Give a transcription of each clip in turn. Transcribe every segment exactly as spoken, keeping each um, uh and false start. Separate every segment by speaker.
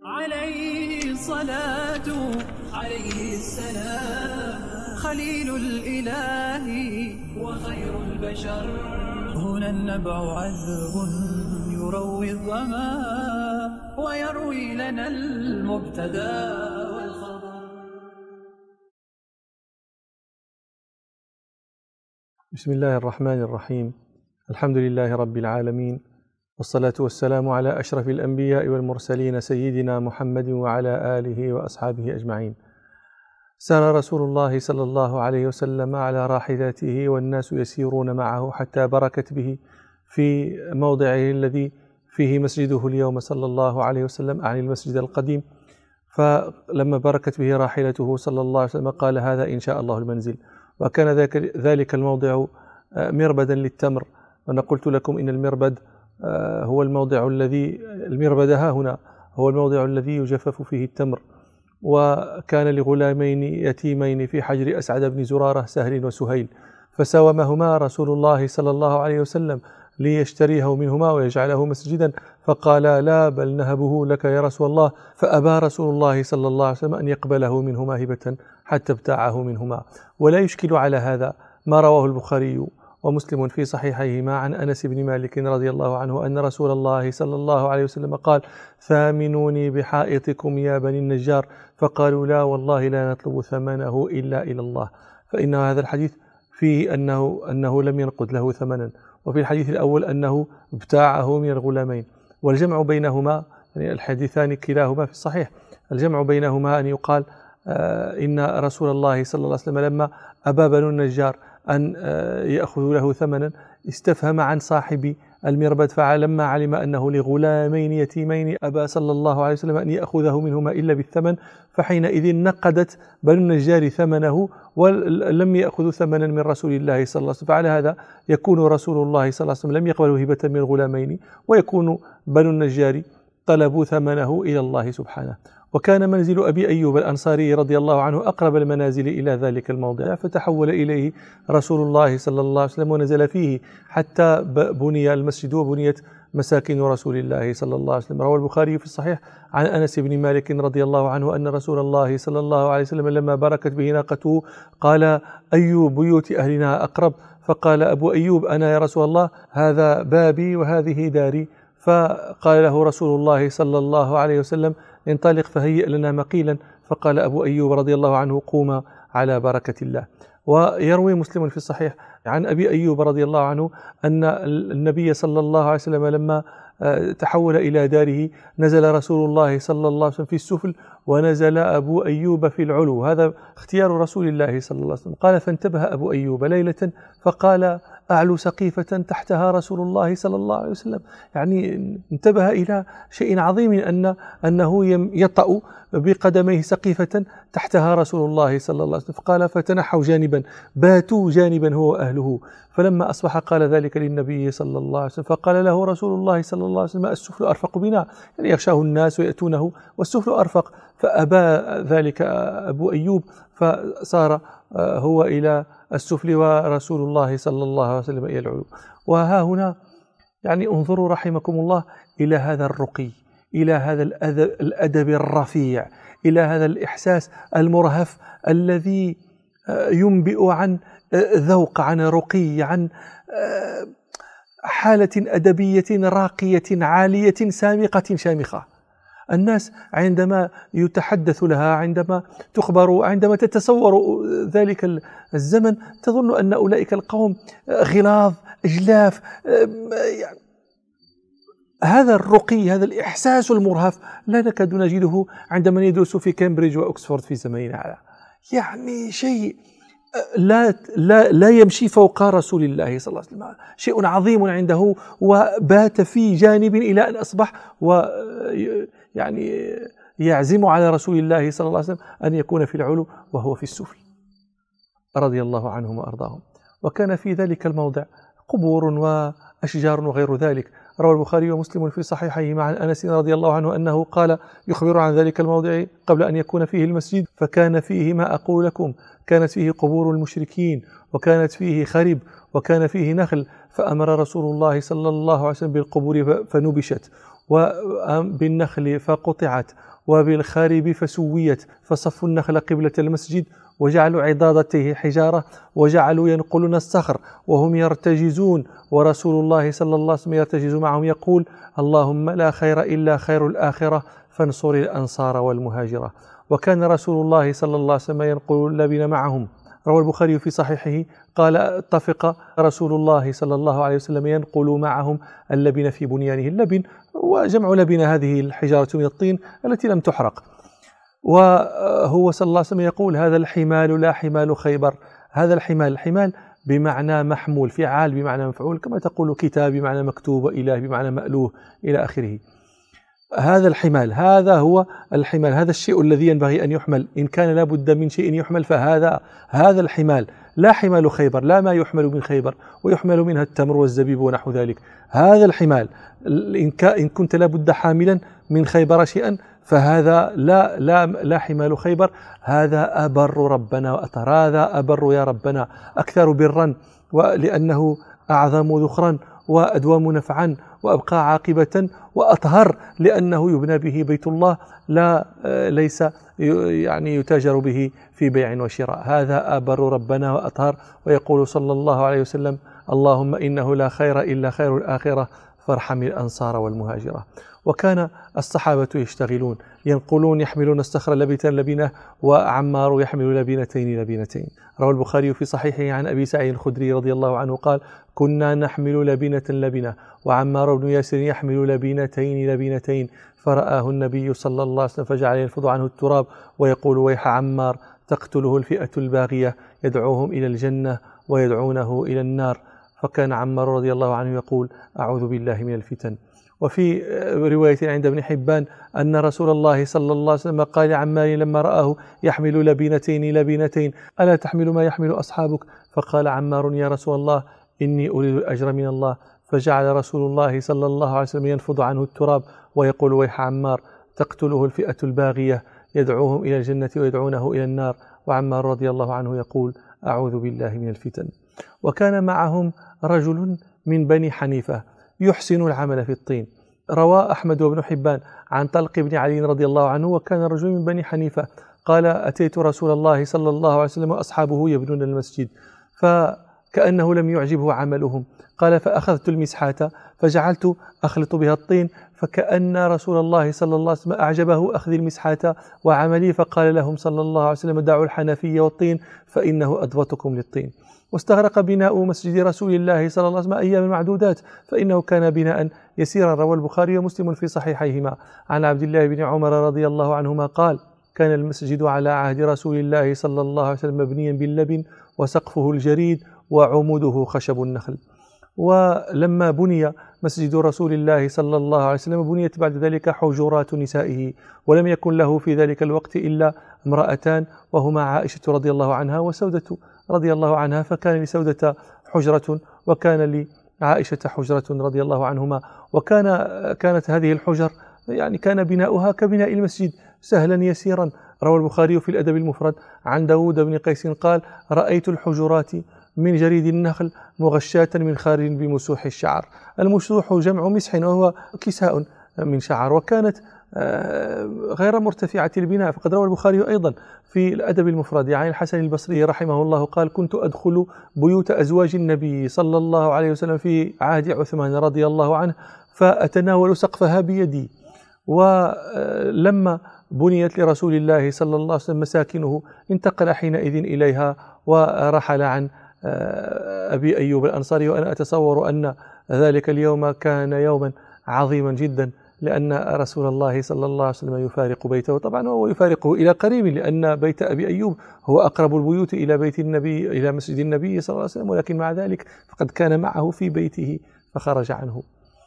Speaker 1: عليه الصلاة عليه السلام خليل الإله وخير البشر. هنا النبع عذب يروي الظما ويروي لنا المبتدى والخبر.
Speaker 2: بسم الله الرحمن الرحيم. الحمد لله رب العالمين، والصلاة والسلام على أشرف الأنبياء والمرسلين سيدنا محمد وعلى آله وأصحابه أجمعين. سار رسول الله صلى الله عليه وسلم على راحلته والناس يسيرون معه حتى بركت به في موضعه الذي فيه مسجده اليوم صلى الله عليه وسلم، عن المسجد القديم. فلما بركت به راحلته صلى الله عليه وسلم قال: هذا إن شاء الله المنزل. وكان ذلك الموضع مربدا للتمر، وأنا قلت لكم إن المربد هو الموضع الذي المربد ها هنا هو الموضع الذي يجفف فيه التمر. وكان لغلامين يتيمين في حجر أسعد بن زرارة، سهل وسهيل، فساومهما رسول الله صلى الله عليه وسلم ليشتريه منهما ويجعله مسجدا، فقال: لا، بل نهبه لك يا رسول الله. فأبى رسول الله صلى الله عليه وسلم أن يقبله منهما هبة حتى ابتاعه منهما. ولا يشكل على هذا ما رواه البخاري ومسلم في صحيحيهما عن أنس بن مالك رضي الله عنه أن رسول الله صلى الله عليه وسلم قال: ثامنوني بحائطكم يا بني النجار. فقالوا: لا والله لا نطلب ثمنه إلا إلى الله. فإن هذا الحديث فيه أنه, أنه لم ينقد له ثمنا، وفي الحديث الأول أنه ابتاعه من الغلامين. والجمع بينهما، يعني الحديثان كلاهما في الصحيح، الجمع بينهما أن يقال آه إن رسول الله صلى الله عليه وسلم لما أبى بنو النجار أن يأخذ له ثمنا استفهم عن صاحب المربد، فلما علم أنه لغلامين يتيمين أبى صلى الله عليه وسلم أن يأخذه منهما إلا بالثمن، فحينئذ نقدت بنو النجار ثمنه ولم يأخذوا ثمنا من رسول الله صلى الله عليه وسلم. فعلى هذا يكون رسول الله صلى الله عليه وسلم لم يقبلوا هبة من الغلامين، ويكون بنو النجار طلبوا ثمنه إلى الله سبحانه. وكان منزل أبي أيوب الأنصاري رضي الله عنه أقرب المنازل إلى ذلك الموضع، فتحول إليه رسول الله صلى الله عليه وسلم ونزل فيه حتى بني المسجد وبنيت مساكن رسول الله صلى الله عليه وسلم. روى البخاري في الصحيح عن أنس بن مالك رضي الله عنه أن رسول الله صلى الله عليه وسلم لما بركت به ناقته قال: أي بيوت أهلنا أقرب؟ فقال أبو أيوب: أنا يا رسول الله، هذا بابي وهذه داري. فقال له رسول الله صلى الله عليه وسلم: انطلق فهيئ لنا مقيلا. فقال أبو أيوب رضي الله عنه: قوما على بركة الله. ويروي مسلم في الصحيح عن أبي أيوب رضي الله عنه أن النبي صلى الله عليه وسلم لما تحول إلى داره نزل رسول الله صلى الله عليه وسلم في السفل، ونزل أبو أيوب في العلو. هذا اختيار رسول الله صلى الله عليه وسلم. قال: فانتبه أبو أيوب ليلة فقال: أعلو سقيفة تحتها رسول الله صلى الله عليه وسلم. يعني انتبه إلى شيء عظيم، أن أنه يطأ بقدميه سقيفة تحتها رسول الله صلى الله عليه وسلم. فقال: فتنحوا جانبا، باتوا جانبا هو وأهله. فلما أصبح قال ذلك للنبي صلى الله عليه وسلم، فقال له رسول الله صلى الله عليه وسلم: السفل أرفق بنا، يعني يخشاه الناس ويأتونه والسفل أرفق. فأبى ذلك أبو أيوب، فصار هو إلى السفل ورسول الله صلى الله عليه وسلم إلى العلو. وها هنا يعني انظروا رحمكم الله إلى هذا الرقي، إلى هذا الأدب الرفيع، إلى هذا الإحساس المرهف الذي ينبئ عن ذوق، عن رقي، عن حالة أدبية راقية عالية سامقة شامخة. الناس عندما يتحدث لها، عندما تخبر، عندما تتصور ذلك الزمن، تظن أن أولئك القوم غلاظ أجلاف. هذا الرقي، هذا الإحساس المرهف لا نكاد نجده عند من يدرس في كامبريدج وأكسفورد في زماننا هذا. يعني شيء لا لا لا يمشي فوق رسول الله صلى الله عليه وسلم، شيء عظيم عنده، وبات في جانب إلى أن أصبح و يعني يعزم على رسول الله صلى الله عليه وسلم أن يكون في العلو وهو في السفل، رضي الله عنهم وأرضاهم. وكان في ذلك الموضع قبور وأشجار وغير ذلك. روى البخاري ومسلم في صحيحيهما عن أنس رضي الله عنه أنه قال يخبر عن ذلك الموضع قبل أن يكون فيه المسجد: فكان فيه ما أقول لكم، كانت فيه قبور المشركين، وكانت فيه خرب، وكان فيه نخل، فأمر رسول الله صلى الله عليه وسلم بالقبور فنبشت، وبالنخل فقطعت وبالخارب فسويت، فصفوا النخل قبلة المسجد وجعلوا عضادته حجارة وجعلوا ينقلون الصخر وهم يرتجزون، ورسول الله صلى الله عليه وسلم يرتجز معهم يقول: اللهم لا خير إلا خير الآخرة فانصر الأنصار والمهاجرة. وكان رسول الله صلى الله عليه وسلم ينقل اللبن معهم. روى البخاري في صحيحه قال: اتفق رسول الله صلى الله عليه وسلم ينقل معهم اللبن في بنيانه. اللبن وجمع لبن هذه الحجارة من الطين التي لم تحرق. وهو صلى الله عليه وسلم يقول: هذا الحمال لا حمال خيبر. هذا الحمال، الحمال بمعنى محمول، فعال بمعنى مفعول، كما تقول كتاب بمعنى مكتوب، وإله بمعنى مألوه إلى آخره. هذا الحمال، هذا هو الحمال، هذا الشيء الذي ينبغي أن يحمل. إن كان لا بد من شيء يحمل فهذا هذا الحمال، لا حمال خيبر، لا ما يحمل من خيبر ويحمل منها التمر والزبيب ونحو ذلك. هذا الحمال إن كنت لا بد حاملا من خيبر شيئا فهذا لا لا لا حمال خيبر. هذا أبر ربنا وأطهر، هذا أبر يا ربنا، أكثر برا، ولأنه أعظم ذخرا وأدوم نفعا وأبقى عاقبة، وأطهر لأنه يبنى به بيت الله، لا ليس يعني يتاجر به في بيع وشراء. هذا أبر ربنا وأطهر. ويقول صلى الله عليه وسلم: اللهم إنه لا خير إلا خير الآخرة فارحم الأنصار والمهاجرة. وكان الصحابة يشتغلون، ينقلون يحملون الصخر لبنة لبنة، وعمار يحمل لبنتين لبنتين. روى البخاري في صحيحه عن أبي سعيد الخدري رضي الله عنه قال: كنا نحمل لبنة لبنة وعمار بن ياسر يحمل لبنتين لبنتين، فرآه النبي صلى الله عليه وسلم فجعل ينفض عنه التراب ويقول: ويح عمار، تقتله الفئة الباغية، يدعوهم إلى الجنة ويدعونه إلى النار. فكان عمار رضي الله عنه يقول: أعوذ بالله من الفتن. وفي رواية عند ابن حبان أن رسول الله صلى الله عليه وسلم قال لعمار لما رآه يحمل لبنتين لبنتين: ألا تحمل ما يحمل أصحابك؟ فقال عمار: يا رسول الله إني أريد الأجر من الله. فجعل رسول الله صلى الله عليه وسلم ينفض عنه التراب ويقول: ويح عمار، تقتله الفئة الباغية، يدعوهم إلى الجنة ويدعونه إلى النار. وعمار رضي الله عنه يقول: أعوذ بالله من الفتن. وكان معهم رجل من بني حنيفة يحسن العمل في الطين. روى أحمد وابن حبان عن طلق بن علي رضي الله عنه، وكان رجل من بني حنيفة قال: أتيت رسول الله صلى الله عليه وسلم وأصحابه يبنون المسجد، فكأنه لم يعجبه عملهم. قال: فأخذت المسحة فجعلت أخلط بها الطين، فكأن رسول الله صلى الله عليه وسلم أعجبه أخذ المسحة وعملي، فقال لهم صلى الله عليه وسلم: دعوا الحنفية والطين فإنه أضبطكم للطين. واستغرق بناء مسجد رسول الله صلى الله عليه وسلم أيام معدودات، فإنه كان بناء يسيرا. روى البخاري ومسلم في صحيحيهما عن عبد الله بن عمر رضي الله عنهما قال: كان المسجد على عهد رسول الله صلى الله عليه وسلم مبنيا باللبن، وسقفه الجريد، وعموده خشب النخل. ولما بني مسجد رسول الله صلى الله عليه وسلم بنيت بعد ذلك حجرات نسائه، ولم يكن له في ذلك الوقت إلا امرأتان، وهما عائشة رضي الله عنها وسودة رضي الله عنها، فكان لسودة حجرة وكان لعائشة حجرة رضي الله عنهما. وكان كانت هذه الحجر يعني كان بناؤها كبناء المسجد سهلا يسيرا. روى البخاري في الأدب المفرد عن داود بن قيس قال: رأيت الحجرات من جريد النخل مغشاة من خارج بمسوح الشعر. المسوح جمع مسح وهو كساء من شعر، وكانت غير مرتفعة البناء. فقد روى البخاري أيضا في الأدب المفرد عن الحسن البصري رحمه الله قال: كنت أدخل بيوت أزواج النبي صلى الله عليه وسلم في عهد عثمان رضي الله عنه فأتناول سقفها بيدي. ولما بنيت لرسول الله صلى الله عليه وسلم مساكنه انتقل حينئذ إليها ورحل عن أبي أيوب الأنصاري. وأنا أتصور أن ذلك اليوم كان يوما عظيما جدا، لأن رسول الله صلى الله عليه وسلم يفارق بيته، طبعا هو يفارقه إلى قريب، لأن بيت أبي أيوب هو أقرب البيوت إلى بيت النبي إلى مسجد النبي صلى الله عليه وسلم، ولكن مع ذلك فقد كان معه في بيته فخرج عنه.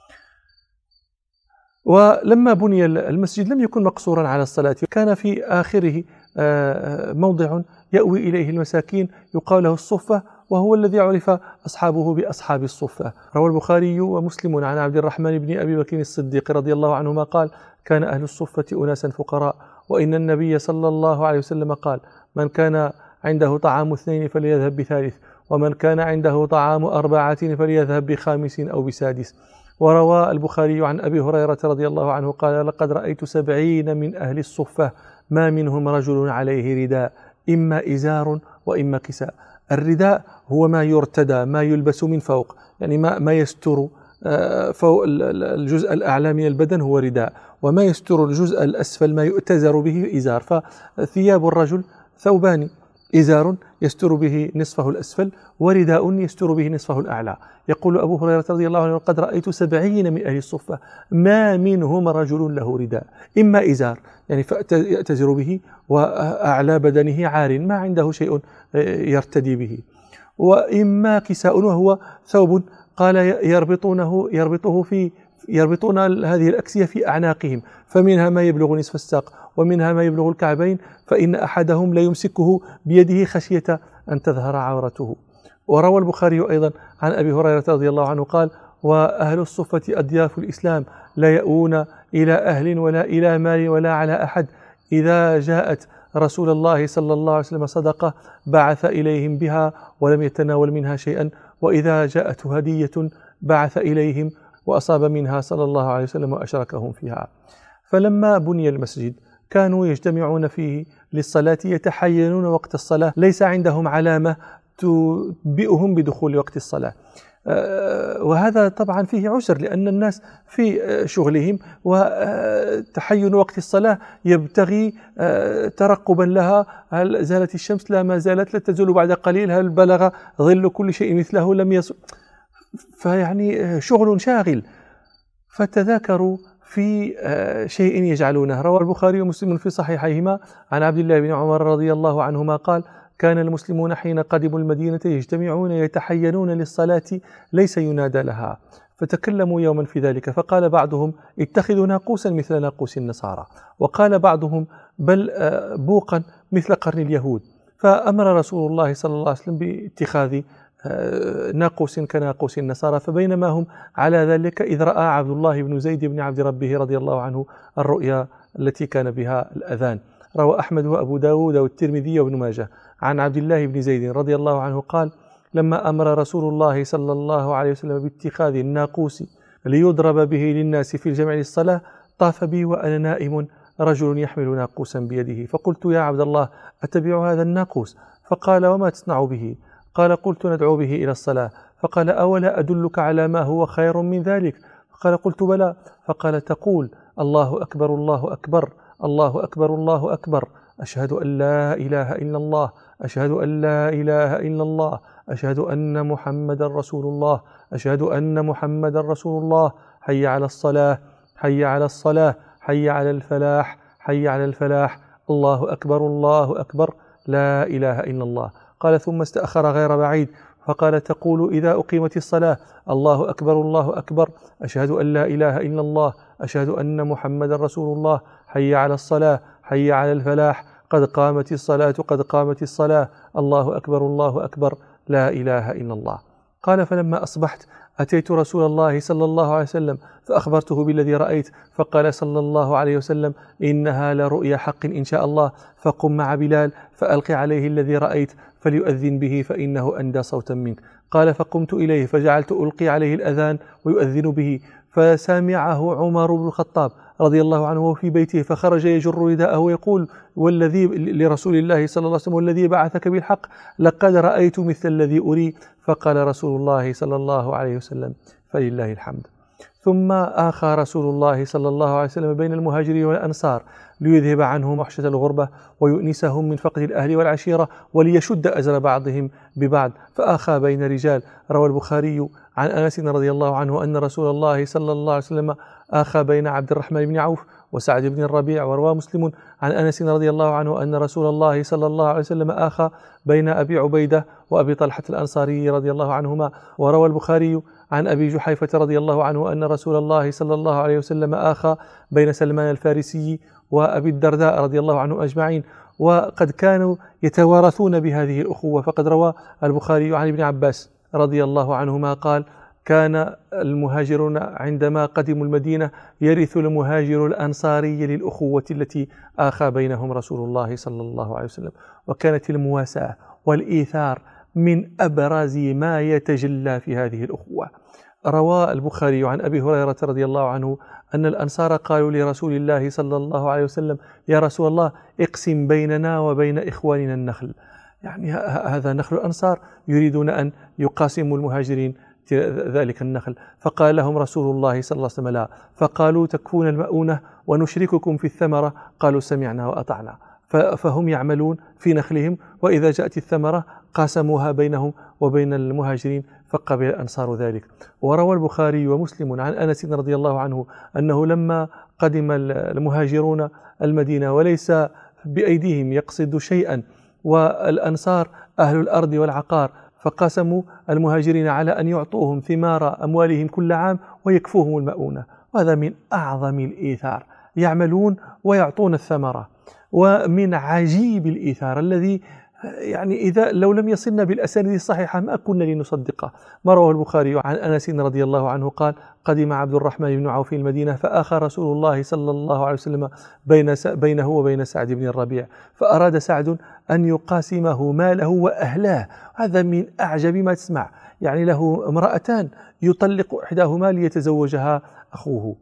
Speaker 2: ولما بني المسجد لم يكن مقصورا على الصلاة، كان في آخره موضع يأوي إليه المساكين يقال له الصفة، وهو الذي عرف أصحابه بأصحاب الصفة. روى البخاري ومسلم عن عبد الرحمن بن أبي بكر الصديق رضي الله عنهما قال: كان أهل الصفة أناسا فقراء، وإن النبي صلى الله عليه وسلم قال: من كان عنده طعام اثنين فليذهب بثالث، ومن كان عنده طعام أربعة فليذهب بخامس أو بسادس. وروى البخاري عن أبي هريرة رضي الله عنه قال لقد رأيت سبعين من أهل الصفة ما منهم رجل عليه رداء إما إزار وإما كساء. الرداء هو ما يرتدى، ما يلبس من فوق، يعني ما, ما يستر فوق الجزء الأعلى من البدن هو رداء، وما يستر الجزء الأسفل ما يؤتزر به إزار. فثياب الرجل ثوبان، إزار يستر به نصفه الأسفل، ورداء يستر به نصفه الأعلى. يقول أبو هريرة رضي الله عنه قد رأيت سبعين من أهل الصفة ما منهم رجل له رداء إما إزار يعني يأتزر به وأعلى بدنه عار ما عنده شيء يرتدي به، وإما كساء وهو ثوب قال يربطونه يربطه في يربطون هذه الأكسية في أعناقهم، فمنها ما يبلغ نصف الساق ومنها ما يبلغ الكعبين، فإن أحدهم لا يمسكه بيده خشية أن تظهر عورته. وروى البخاري أيضا عن أبي هريرة رضي الله عنه قال وأهل الصفة أضياف الإسلام لا يؤون إلى أهل ولا إلى مال ولا على أحد، إذا جاءت رسول الله صلى الله عليه وسلم صدقة بعث إليهم بها ولم يتناول منها شيئا، وإذا جاءته هدية بعث إليهم وأصاب منها صلى الله عليه وسلم وأشركهم فيها. فلما بني المسجد كانوا يجتمعون فيه للصلاة، يتحينون وقت الصلاة، ليس عندهم علامة تنبئهم بدخول وقت الصلاة، وهذا طبعا فيه عسر لأن الناس في شغلهم، وتحين وقت الصلاة يبتغي ترقبا لها، هل زالت الشمس؟ لا ما زالت، لا تزول بعد قليل، هل بلغ ظل كل شيء مثله؟ لم يصل، فيعني شغل شاغل. فتذاكروا في شيء يجعلونه. روى البخاري ومسلم في صحيحيهما عن عبد الله بن عمر رضي الله عنهما قال كان المسلمون حين قدموا المدينة يجتمعون يتحينون للصلاة ليس ينادى لها، فتكلموا يوما في ذلك، فقال بعضهم اتخذوا ناقوسا مثل ناقوس النصارى، وقال بعضهم بل بوقا مثل قرن اليهود. فأمر رسول الله صلى الله عليه وسلم باتخاذ ناقوس كناقوس النصارى. فبينما هم على ذلك إذ رأى عبد الله بن زيد بن عبد ربه رضي الله عنه الرؤيا التي كان بها الأذان. روى أحمد وأبو داود والترمذي وابن ماجه عن عبد الله بن زيد رضي الله عنه قال لما أمر رسول الله صلى الله عليه وسلم باتخاذ الناقوس ليضرب به للناس في الجمع للصلاة طاف بي وأنا نائم رجل يحمل ناقوسا بيده، فقلت يا عبد الله أتبع هذا الناقوس؟ فقال وما تصنع به؟ قال قلت ندعو به إلى الصلاة. فقال أولا أدلك على ما هو خير من ذلك؟ فقال قلت بلى. فقال تقول الله أكبر الله أكبر الله أكبر الله أكبر، أشهد أن لا إله إلا الله، أشهد أن لا إله إلا الله، أشهد أن محمد رسول الله، أشهد أن محمد رسول الله، حي على الصلاة حي على الصلاة حي على الفلاح حي على الفلاح، الله أكبر الله أكبر لا إله إلا الله. قال ثم استأخر غير بعيد فقال تقول إذا أقيمت الصلاة الله أكبر الله أكبر، أشهد أن لا إله إلا الله، أشهد أن محمد رسول الله، حي على الصلاة حي على الفلاح، قد قامت الصلاة قد قامت الصلاة، الله أكبر الله أكبر لا إله إلا الله. قال فلما أصبحت أتيت رسول الله صلى الله عليه وسلم فأخبرته بالذي رأيت، فقال صلى الله عليه وسلم إنها لرؤيا حق إن شاء الله، فقم مع بلال فألقي عليه الذي رأيت فليؤذن به فإنه أندى صوتا منك. قال فقمت إليه فجعلت ألقي عليه الأذان ويؤذن به، فسامعه عمر بن الخطاب رضي الله عنه وهو في بيته، فخرج يجر رداءه ويقول والذي لرسول الله صلى الله عليه وسلم والذي بعثك بالحق لقد رأيت مثل الذي أري. فقال رسول الله صلى الله عليه وسلم فلله الحمد. ثم آخى رسول الله صلى الله عليه وسلم بين المهاجرين والأنصار ليذهب عنهم وحشة الغربة ويؤنسهم من فقد الأهل والعشيرة وليشد أزر بعضهم ببعض، فآخى بين رجال. روى البخاري عن أنس رضي الله عنه أن رسول الله صلى الله عليه وسلم آخى بين عبد الرحمن بن عوف وسعد بن الربيع. وروى مسلم عن أنس رضي الله عنه أن رسول الله صلى الله عليه وسلم آخى بين أبي عبيدة وأبي طلحة الأنصاري رضي الله عنهما. وروى البخاري عن أبي جحيفة رضي الله عنه أن رسول الله صلى الله عليه وسلم آخى بين سلمان الفارسي وأبي الدرداء رضي الله عنه أجمعين، وقد كانوا يتوارثون بهذه الأخوة. فقد روى البخاري عن ابن عباس رضي الله عنهما قال كان المهاجرون عندما قدموا المدينة يرث المهاجر الأنصاري للأخوة التي آخى بينهم رسول الله صلى الله عليه وسلم. وكانت المواساة والإيثار من أبرز ما يتجلى في هذه الأخوة. روى البخاري عن أبي هريرة رضي الله عنه أن الأنصار قالوا لرسول الله صلى الله عليه وسلم: يا رسول الله اقسم بيننا وبين إخواننا النخل. يعني هذا نخل الأنصار يريدون أن يقاسموا المهاجرين ذلك النخل. فقال لهم رسول الله صلى الله عليه وسلم: لا. فقالوا: تكفون المؤونة ونشرككم في الثمرة؟ قالوا: سمعنا وأطعنا. فهم يعملون في نخلهم، وإذا جاءت الثمرة قاسموها بينهم وبين المهاجرين، فقبل الأنصار ذلك. وروى البخاري ومسلم عن أنس رضي الله عنه أنه لما قدم المهاجرون المدينة وليس بأيديهم يقصد شيئا، والأنصار أهل الأرض والعقار، فقاسموا المهاجرين على أن يعطوهم ثمار أموالهم كل عام ويكفوهم المؤونة. وهذا من أعظم الإيثار، يعملون ويعطون الثمرة. ومن عجيب الإيثار الذي يعني إذا لو لم يصلنا بالأسانيد الصحيحة ما كنا لنصدقه. ما رواه البخاري عن أنس رضي الله عنه قال: قدم عبد الرحمن بن عوف المدينة، فآخى رسول الله صلى الله عليه وسلم بين بينه وبين سعد بن الربيع، فأراد سعد أن يقاسمه ماله وأهلاه. هذا من أعجب ما تسمع، يعني له امرأتان يطلق إحداهما ليتزوجها أخوه.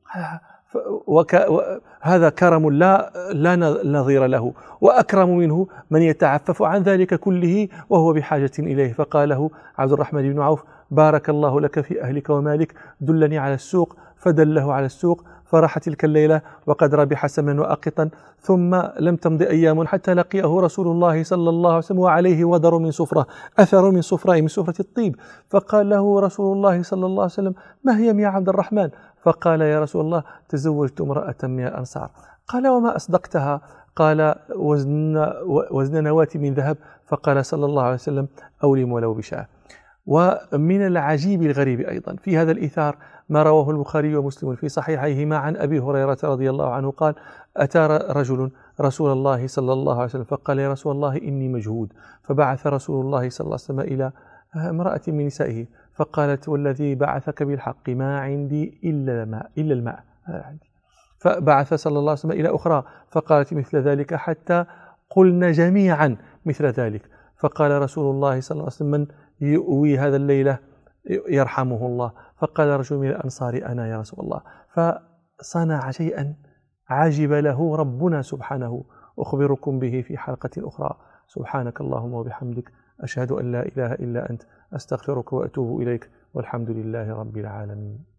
Speaker 2: وهذا كرم لا لا نظير له، وأكرم منه من يتعفف عن ذلك كله وهو بحاجة إليه. فقال له عبد الرحمن بن عوف: بارك الله لك في أهلك ومالك، دلني على السوق. فدله على السوق، فرح تلك الليلة وقد ربح سمنا وأقطا. ثم لم تمض أيام حتى لقيه رسول الله صلى الله عليه وسلم وعليه ودر من صفرة، أثر من صفرة من صفرة الطيب. فقال له رسول الله صلى الله عليه وسلم: ما هي يا عبد الرحمن؟ فقال: يا رسول الله، تزوجت امرأة من الأنصار. قال: وما أصدقتها؟ قال: وزن, وزن نواة من ذهب. فقال صلى الله عليه وسلم: أولم ولو بشاة. ومن العجيب الغريب أيضا في هذا الإيثار ما رواه البخاري ومسلم في صحيحيهما عن أبي هريرة رضي الله عنه قال: أتى رجل رسول الله صلى الله عليه وسلم فقال: يا رسول الله، إني مجهود. فبعث رسول الله صلى الله عليه وسلم إلى امرأة من نسائه، فقالت: والذي بعثك بالحق ما عندي إلا الماء إلا الماء عندي. فبعث صلى الله عليه وسلم إلى أخرى فقالت مثل ذلك، حتى قلنا جميعا مثل ذلك. فقال رسول الله صلى الله عليه وسلم: من يؤوي هذا الليلة يرحمه الله. فقال رجل من الأنصار: أنا يا رسول الله. فصنع شيئا عجب له ربنا سبحانه، أخبركم به في حلقة أخرى. سبحانك اللهم وبحمدك، أشهد أن لا إله إلا أنت، أستغفرك وأتوب إليك، والحمد لله رب العالمين.